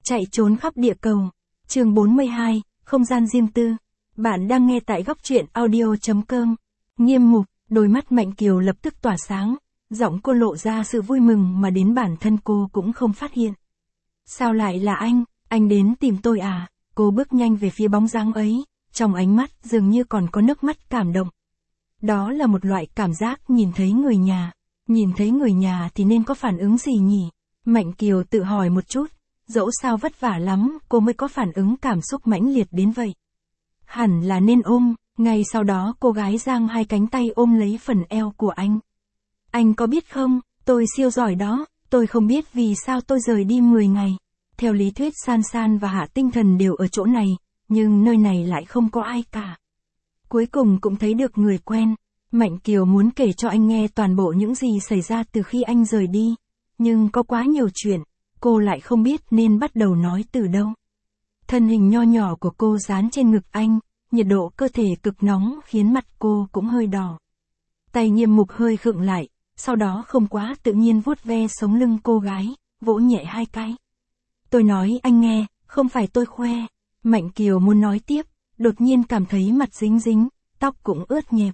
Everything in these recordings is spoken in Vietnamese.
Chạy trốn khắp địa cầu. Chương 42, không gian riêng tư. Bạn đang nghe tại góc truyện audio.com. Nghiêm Mục, đôi mắt Mạnh Kiều lập tức tỏa sáng, giọng cô lộ ra sự vui mừng mà đến bản thân cô cũng không phát hiện. Sao lại là anh đến tìm tôi à? Cô bước nhanh về phía bóng dáng ấy, trong ánh mắt dường như còn có nước mắt cảm động. Đó là một loại cảm giác nhìn thấy người nhà thì nên có phản ứng gì nhỉ? Mạnh Kiều tự hỏi một chút, dẫu sao vất vả lắm cô mới có phản ứng cảm xúc mãnh liệt đến vậy. Hẳn là nên ôm, ngay sau đó cô gái giang hai cánh tay ôm lấy phần eo của anh. Anh có biết không, tôi siêu giỏi đó, tôi không biết vì sao tôi rời đi 10 ngày. Theo lý thuyết San San và Hạ Tinh Thần đều ở chỗ này, nhưng nơi này lại không có ai cả. Cuối cùng cũng thấy được người quen. Mạnh Kiều muốn kể cho anh nghe toàn bộ những gì xảy ra từ khi anh rời đi, nhưng có quá nhiều chuyện, cô lại không biết nên bắt đầu nói từ đâu. Thân hình nho nhỏ của cô dán trên ngực anh, nhiệt độ cơ thể cực nóng khiến mặt cô cũng hơi đỏ. Tay Nghiêm Mục hơi khựng lại, sau đó không quá tự nhiên vuốt ve sống lưng cô gái, vỗ nhẹ hai cái. Tôi nói anh nghe, không phải tôi khoe. Mạnh Kiều muốn nói tiếp, đột nhiên cảm thấy mặt dính dính, tóc cũng ướt nhẹp.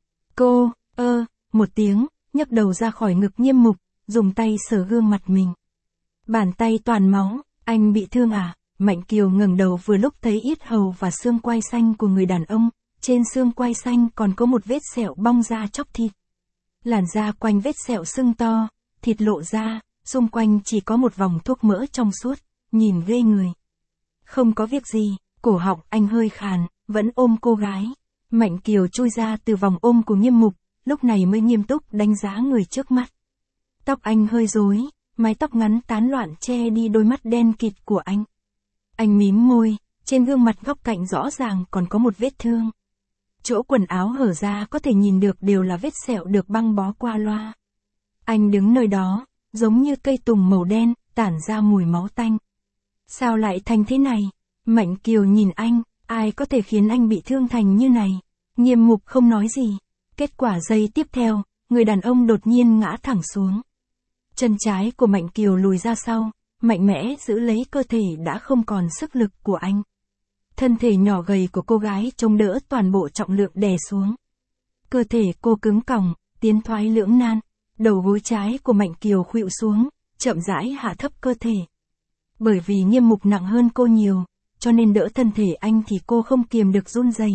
Cô, một tiếng, nhấc đầu ra khỏi ngực Nghiêm Mục, dùng tay sờ gương mặt mình. Bàn tay toàn máu, anh bị thương à? Mạnh Kiều ngẩng đầu vừa lúc thấy yết hầu và xương quai xanh của người đàn ông, trên xương quai xanh còn có một vết sẹo bong ra chóc thịt. Làn da quanh vết sẹo sưng to, thịt lộ ra, xung quanh chỉ có một vòng thuốc mỡ trong suốt, nhìn ghê người. Không có việc gì, cổ họng anh hơi khàn, vẫn ôm cô gái. Mạnh Kiều chui ra từ vòng ôm của Nghiêm Mục, lúc này mới nghiêm túc đánh giá người trước mắt. Tóc anh hơi rối, mái tóc ngắn tán loạn che đi đôi mắt đen kịt của anh. Anh mím môi, trên gương mặt góc cạnh rõ ràng còn có một vết thương. Chỗ quần áo hở ra có thể nhìn được đều là vết sẹo được băng bó qua loa. Anh đứng nơi đó, giống như cây tùng màu đen, tản ra mùi máu tanh. Sao lại thành thế này? Mạnh Kiều nhìn anh, ai có thể khiến anh bị thương thành như này? Nghiêm Mục không nói gì. Kết quả giây tiếp theo, người đàn ông đột nhiên ngã thẳng xuống. Chân trái của Mạnh Kiều lùi ra sau, mạnh mẽ giữ lấy cơ thể đã không còn sức lực của anh. Thân thể nhỏ gầy của cô gái chống đỡ toàn bộ trọng lượng đè xuống. Cơ thể cô cứng còng, tiến thoái lưỡng nan, đầu gối trái của Mạnh Kiều khuỵu xuống, chậm rãi hạ thấp cơ thể. Bởi vì Nghiêm Mục nặng hơn cô nhiều, cho nên đỡ thân thể anh thì cô không kiềm được run rẩy.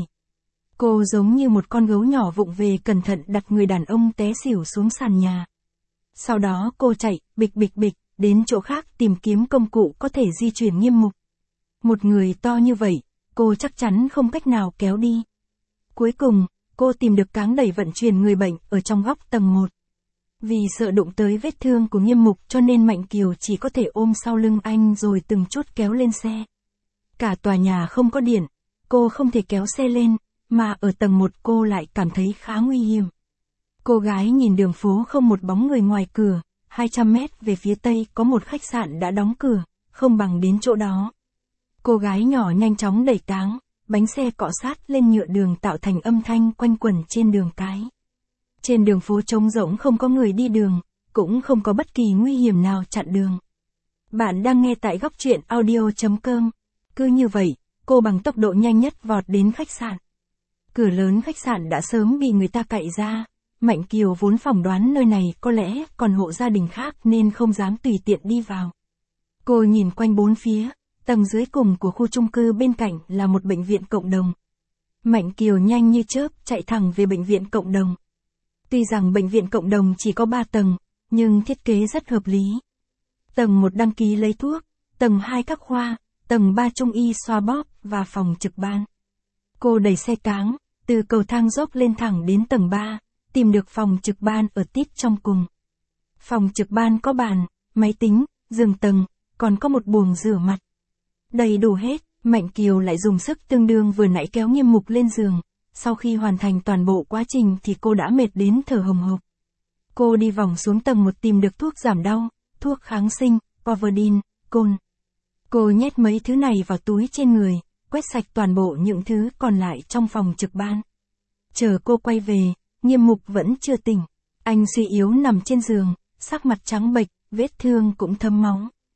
Cô giống như một con gấu nhỏ vụng về cẩn thận đặt người đàn ông té xỉu xuống sàn nhà. Sau đó cô chạy, bịch, đến chỗ khác tìm kiếm công cụ có thể di chuyển Nghiêm Mục. Một người to như vậy, cô chắc chắn không cách nào kéo đi. Cuối cùng, cô tìm được cáng đẩy vận chuyển người bệnh ở trong góc tầng 1. Vì sợ đụng tới vết thương của Nghiêm Mục cho nên Mạnh Kiều chỉ có thể ôm sau lưng anh rồi từng chút kéo lên xe. Cả tòa nhà không có điện, cô không thể kéo xe lên, mà ở tầng 1 cô lại cảm thấy khá nguy hiểm. Cô gái nhìn đường phố không một bóng người ngoài cửa, 200 mét về phía tây có một khách sạn đã đóng cửa, không bằng đến chỗ đó. Cô gái nhỏ nhanh chóng đẩy cáng, bánh xe cọ sát lên nhựa đường tạo thành âm thanh quanh quẩn trên đường cái. Trên đường phố trống rỗng không có người đi đường, cũng không có bất kỳ nguy hiểm nào chặn đường. Bạn đang nghe tại góc truyện audio.com. Cứ như vậy, cô bằng tốc độ nhanh nhất vọt đến khách sạn. Cửa lớn khách sạn đã sớm bị người ta cậy ra. Mạnh Kiều vốn phỏng đoán nơi này có lẽ còn hộ gia đình khác nên không dám tùy tiện đi vào. Cô nhìn quanh bốn phía, tầng dưới cùng của khu chung cư bên cạnh là một bệnh viện cộng đồng. Mạnh Kiều nhanh như chớp chạy thẳng về bệnh viện cộng đồng. Tuy rằng bệnh viện cộng đồng chỉ có 3 tầng, nhưng thiết kế rất hợp lý. Tầng 1 đăng ký lấy thuốc, tầng 2 các khoa, tầng 3 trung y xoa bóp và phòng trực ban. Cô đẩy xe cáng, từ cầu thang dốc lên thẳng đến tầng 3, tìm được phòng trực ban ở tít trong cùng. Phòng trực ban có bàn, máy tính, giường tầng, còn có một buồng rửa mặt. Đầy đủ hết, Mạnh Kiều lại dùng sức tương đương vừa nãy kéo Nghiêm Mục lên giường. Sau khi hoàn thành toàn bộ quá trình thì cô đã mệt đến thở hồng hộc. Cô đi vòng xuống tầng 1 tìm được thuốc giảm đau, thuốc kháng sinh, Povidone, cồn. Cô nhét mấy thứ này vào túi trên người, quét sạch toàn bộ những thứ còn lại trong phòng trực ban. Chờ cô quay về, Nghiêm Mục vẫn chưa tỉnh. Anh suy yếu nằm trên giường, sắc mặt trắng bệch, vết thương cũng thấm máu.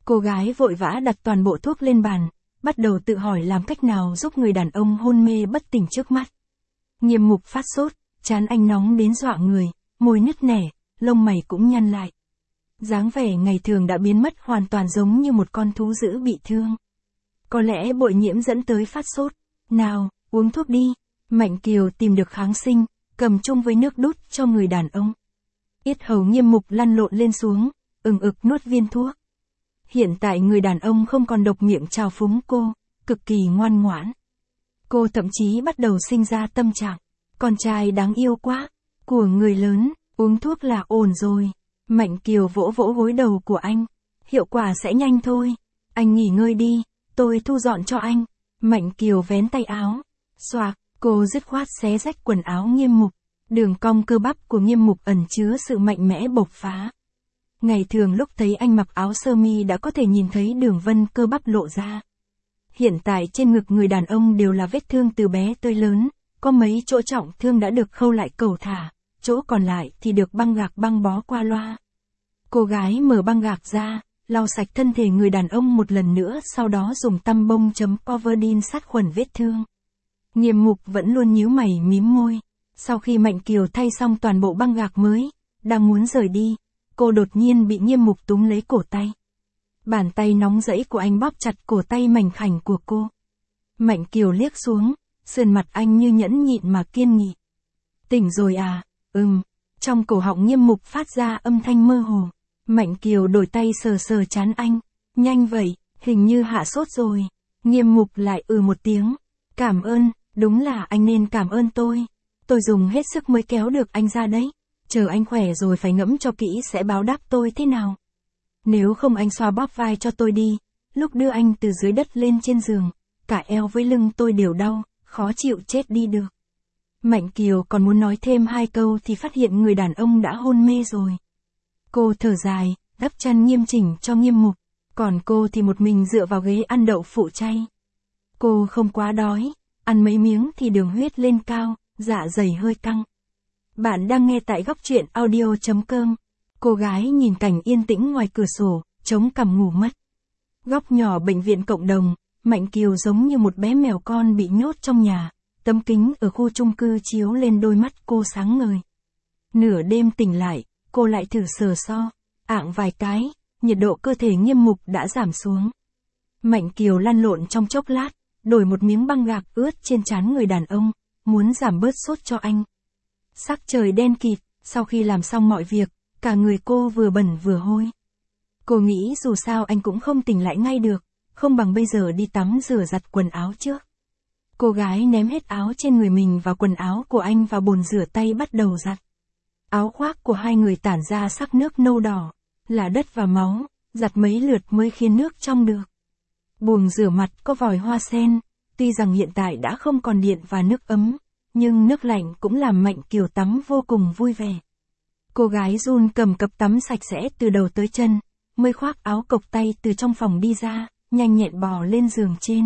Cô gái vội vã đặt toàn bộ thuốc lên bàn, bắt đầu tự hỏi làm cách nào giúp người đàn ông hôn mê bất tỉnh trước mắt. Nghiêm Mục phát sốt, trán anh nóng đến dọa người, môi nứt nẻ, lông mày cũng nhăn lại. Dáng vẻ ngày thường đã biến mất hoàn toàn giống như một con thú dữ bị thương. Có lẽ bội nhiễm dẫn tới phát sốt. Nào, uống thuốc đi. Mạnh Kiều tìm được kháng sinh, cầm chung với nước đút cho người đàn ông. Yết hầu Nghiêm Mục lăn lộn lên xuống, ực nuốt viên thuốc. Hiện tại người đàn ông không còn độc miệng chào phúng cô, cực kỳ ngoan ngoãn. Cô thậm chí bắt đầu sinh ra tâm trạng, con trai đáng yêu quá, của người lớn, uống thuốc là ổn rồi. Mạnh Kiều vỗ vỗ gối đầu của anh, hiệu quả sẽ nhanh thôi, anh nghỉ ngơi đi, tôi thu dọn cho anh. Mạnh Kiều vén tay áo, xoạc, cô dứt khoát xé rách quần áo Nghiêm Mục, đường cong cơ bắp của Nghiêm Mục ẩn chứa sự mạnh mẽ bộc phá. Ngày thường lúc thấy anh mặc áo sơ mi đã có thể nhìn thấy đường vân cơ bắp lộ ra. Hiện tại trên ngực người đàn ông đều là vết thương từ bé tới lớn, có mấy chỗ trọng thương đã được khâu lại cẩu thả, chỗ còn lại thì được băng gạc băng bó qua loa. Cô gái mở băng gạc ra, lau sạch thân thể người đàn ông một lần nữa, sau đó dùng tăm bông chấm Covidin sát khuẩn vết thương. Nghiêm Mục vẫn luôn nhíu mày mím môi. Sau khi Mạnh Kiều thay xong toàn bộ băng gạc mới, đang muốn rời đi, cô đột nhiên bị Nghiêm Mục túm lấy cổ tay. Bàn tay nóng rẫy của anh bóp chặt cổ tay mảnh khảnh của cô. Mạnh Kiều liếc xuống, sườn mặt anh như nhẫn nhịn mà kiên nghị. Tỉnh rồi à? Trong cổ họng Nghiêm Mục phát ra âm thanh mơ hồ. Mạnh Kiều đổi tay sờ sờ trán anh. Nhanh vậy, hình như hạ sốt rồi. Nghiêm Mục lại một tiếng. Cảm ơn, đúng là anh nên cảm ơn tôi. Tôi dùng hết sức mới kéo được anh ra đấy. Chờ anh khỏe rồi phải ngẫm cho kỹ sẽ báo đáp tôi thế nào. Nếu không anh xoa bóp vai cho tôi đi. Lúc đưa anh từ dưới đất lên trên giường, cả eo với lưng tôi đều đau, khó chịu chết đi được. Mạnh Kiều còn muốn nói thêm 2 câu thì phát hiện người đàn ông đã hôn mê rồi. Cô thở dài, đắp chăn nghiêm chỉnh cho Nghiêm Mục, còn cô thì một mình dựa vào ghế ăn đậu phụ chay. Cô không quá đói, ăn mấy miếng thì đường huyết lên cao, dạ dày hơi căng. Bạn đang nghe tại góc truyện audio.com. Cô gái nhìn cảnh yên tĩnh ngoài cửa sổ, chống cằm ngủ mất. Góc nhỏ bệnh viện cộng đồng, Mạnh Kiều giống như một bé mèo con bị nhốt trong nhà. Tấm kính ở khu chung cư chiếu lên đôi mắt cô sáng ngời. Nửa đêm tỉnh lại, cô lại thử sờ so, ạng vài cái, nhiệt độ cơ thể Nghiêm Mục đã giảm xuống. Mạnh Kiều lăn lộn trong chốc lát, đổi một miếng băng gạc ướt trên trán người đàn ông, muốn giảm bớt sốt cho anh. Sắc trời đen kịt, sau khi làm xong mọi việc, cả người cô vừa bẩn vừa hôi. Cô nghĩ dù sao anh cũng không tỉnh lại ngay được, không bằng bây giờ đi tắm rửa giặt quần áo trước. Cô gái ném hết áo trên người mình và quần áo của anh vào bồn rửa tay bắt đầu giặt. Áo khoác của hai người tản ra sắc nước nâu đỏ, là đất và máu, giặt mấy lượt mới khiến nước trong được. Bồn rửa mặt có vòi hoa sen, tuy rằng hiện tại đã không còn điện và nước ấm, nhưng nước lạnh cũng làm Mạnh Kiều tắm vô cùng vui vẻ. Cô gái run cầm cặp tắm sạch sẽ từ đầu tới chân, mới khoác áo cộc tay từ trong phòng đi ra, nhanh nhẹn bò lên giường trên.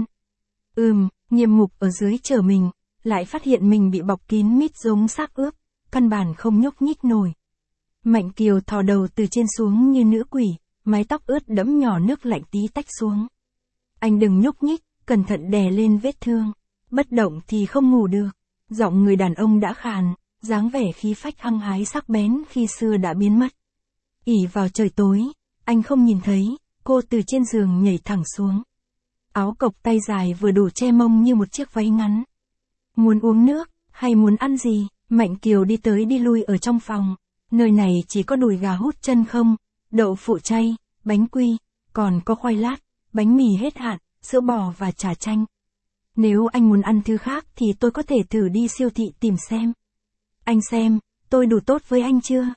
Nghiêm Mục ở dưới chờ mình, lại phát hiện mình bị bọc kín mít giống xác ướp, căn bản không nhúc nhích nổi. Mạnh Kiều thò đầu từ trên xuống như nữ quỷ, mái tóc ướt đẫm nhỏ nước lạnh tí tách xuống. Anh đừng nhúc nhích, cẩn thận đè lên vết thương, bất động thì không ngủ được. Giọng người đàn ông đã khàn, dáng vẻ khí phách hăng hái sắc bén khi xưa đã biến mất. Ỉ vào trời tối, anh không nhìn thấy, cô từ trên giường nhảy thẳng xuống. Áo cộc tay dài vừa đủ che mông như một chiếc váy ngắn. Muốn uống nước, hay muốn ăn gì? Mạnh Kiều đi tới đi lui ở trong phòng. Nơi này chỉ có đùi gà hút chân không, đậu phụ chay, bánh quy, còn có khoai lát, bánh mì hết hạn, sữa bò và trà chanh. Nếu anh muốn ăn thứ khác thì tôi có thể thử đi siêu thị tìm xem. Anh xem, tôi đủ tốt với anh chưa?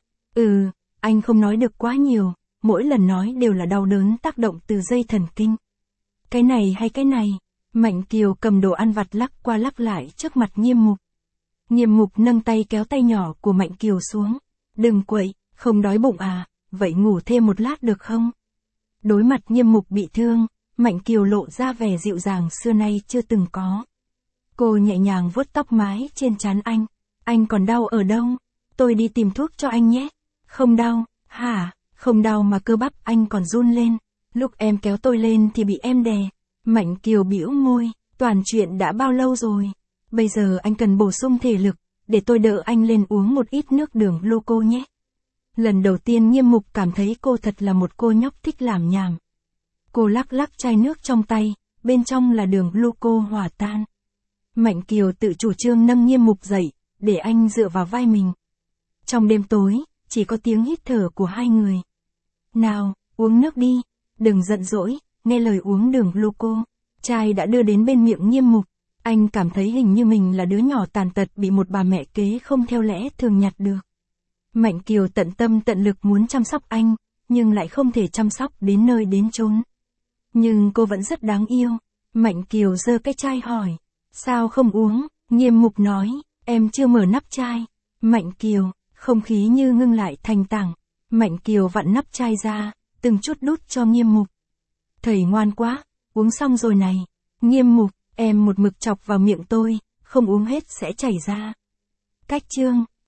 Anh không nói được quá nhiều, mỗi lần nói đều là đau đớn tác động từ dây thần kinh. Cái này hay cái này? Mạnh Kiều cầm đồ ăn vặt lắc qua lắc lại trước mặt Nghiêm Mục. Nghiêm Mục nâng tay kéo tay nhỏ của Mạnh Kiều xuống. Đừng quậy, không đói bụng à, vậy ngủ thêm một lát được không? Đối mặt Nghiêm Mục bị thương, Mạnh Kiều lộ ra vẻ dịu dàng xưa nay chưa từng có. Cô nhẹ nhàng vuốt tóc mái trên trán anh. Anh còn đau ở đâu? Tôi đi tìm thuốc cho anh nhé. Không đau, hả? Không đau mà cơ bắp anh còn run lên. Lúc em kéo tôi lên thì bị em đè. Mạnh Kiều bĩu môi, toàn chuyện đã bao lâu rồi. Bây giờ anh cần bổ sung thể lực, để tôi đỡ anh lên uống một ít nước đường loco nhé. Lần đầu tiên Nghiêm Mục cảm thấy cô thật là một cô nhóc thích làm nhảm. Cô lắc lắc chai nước trong tay, bên trong là đường loco hòa tan. Mạnh Kiều tự chủ trương nâng Nghiêm Mục dậy, để anh dựa vào vai mình. Trong đêm tối, chỉ có tiếng hít thở của hai người. Nào, uống nước đi, đừng giận dỗi, nghe lời uống đường loco. Chai đã đưa đến bên miệng Nghiêm Mục. Anh cảm thấy hình như mình là đứa nhỏ tàn tật bị một bà mẹ kế không theo lẽ thường nhặt được. Mạnh Kiều tận tâm tận lực muốn chăm sóc anh, nhưng lại không thể chăm sóc đến nơi đến chốn. Nhưng cô vẫn rất đáng yêu. Mạnh Kiều giơ cái chai hỏi, sao không uống? Nghiêm Mục nói, em chưa mở nắp chai. Mạnh Kiều, không khí như ngưng lại thành tảng. Mạnh Kiều vặn nắp chai ra, từng chút đút cho Nghiêm Mục. Thầy ngoan quá, uống xong rồi này. Nghiêm Mục, em một mực chọc vào miệng tôi, không uống hết sẽ chảy ra. Cách chương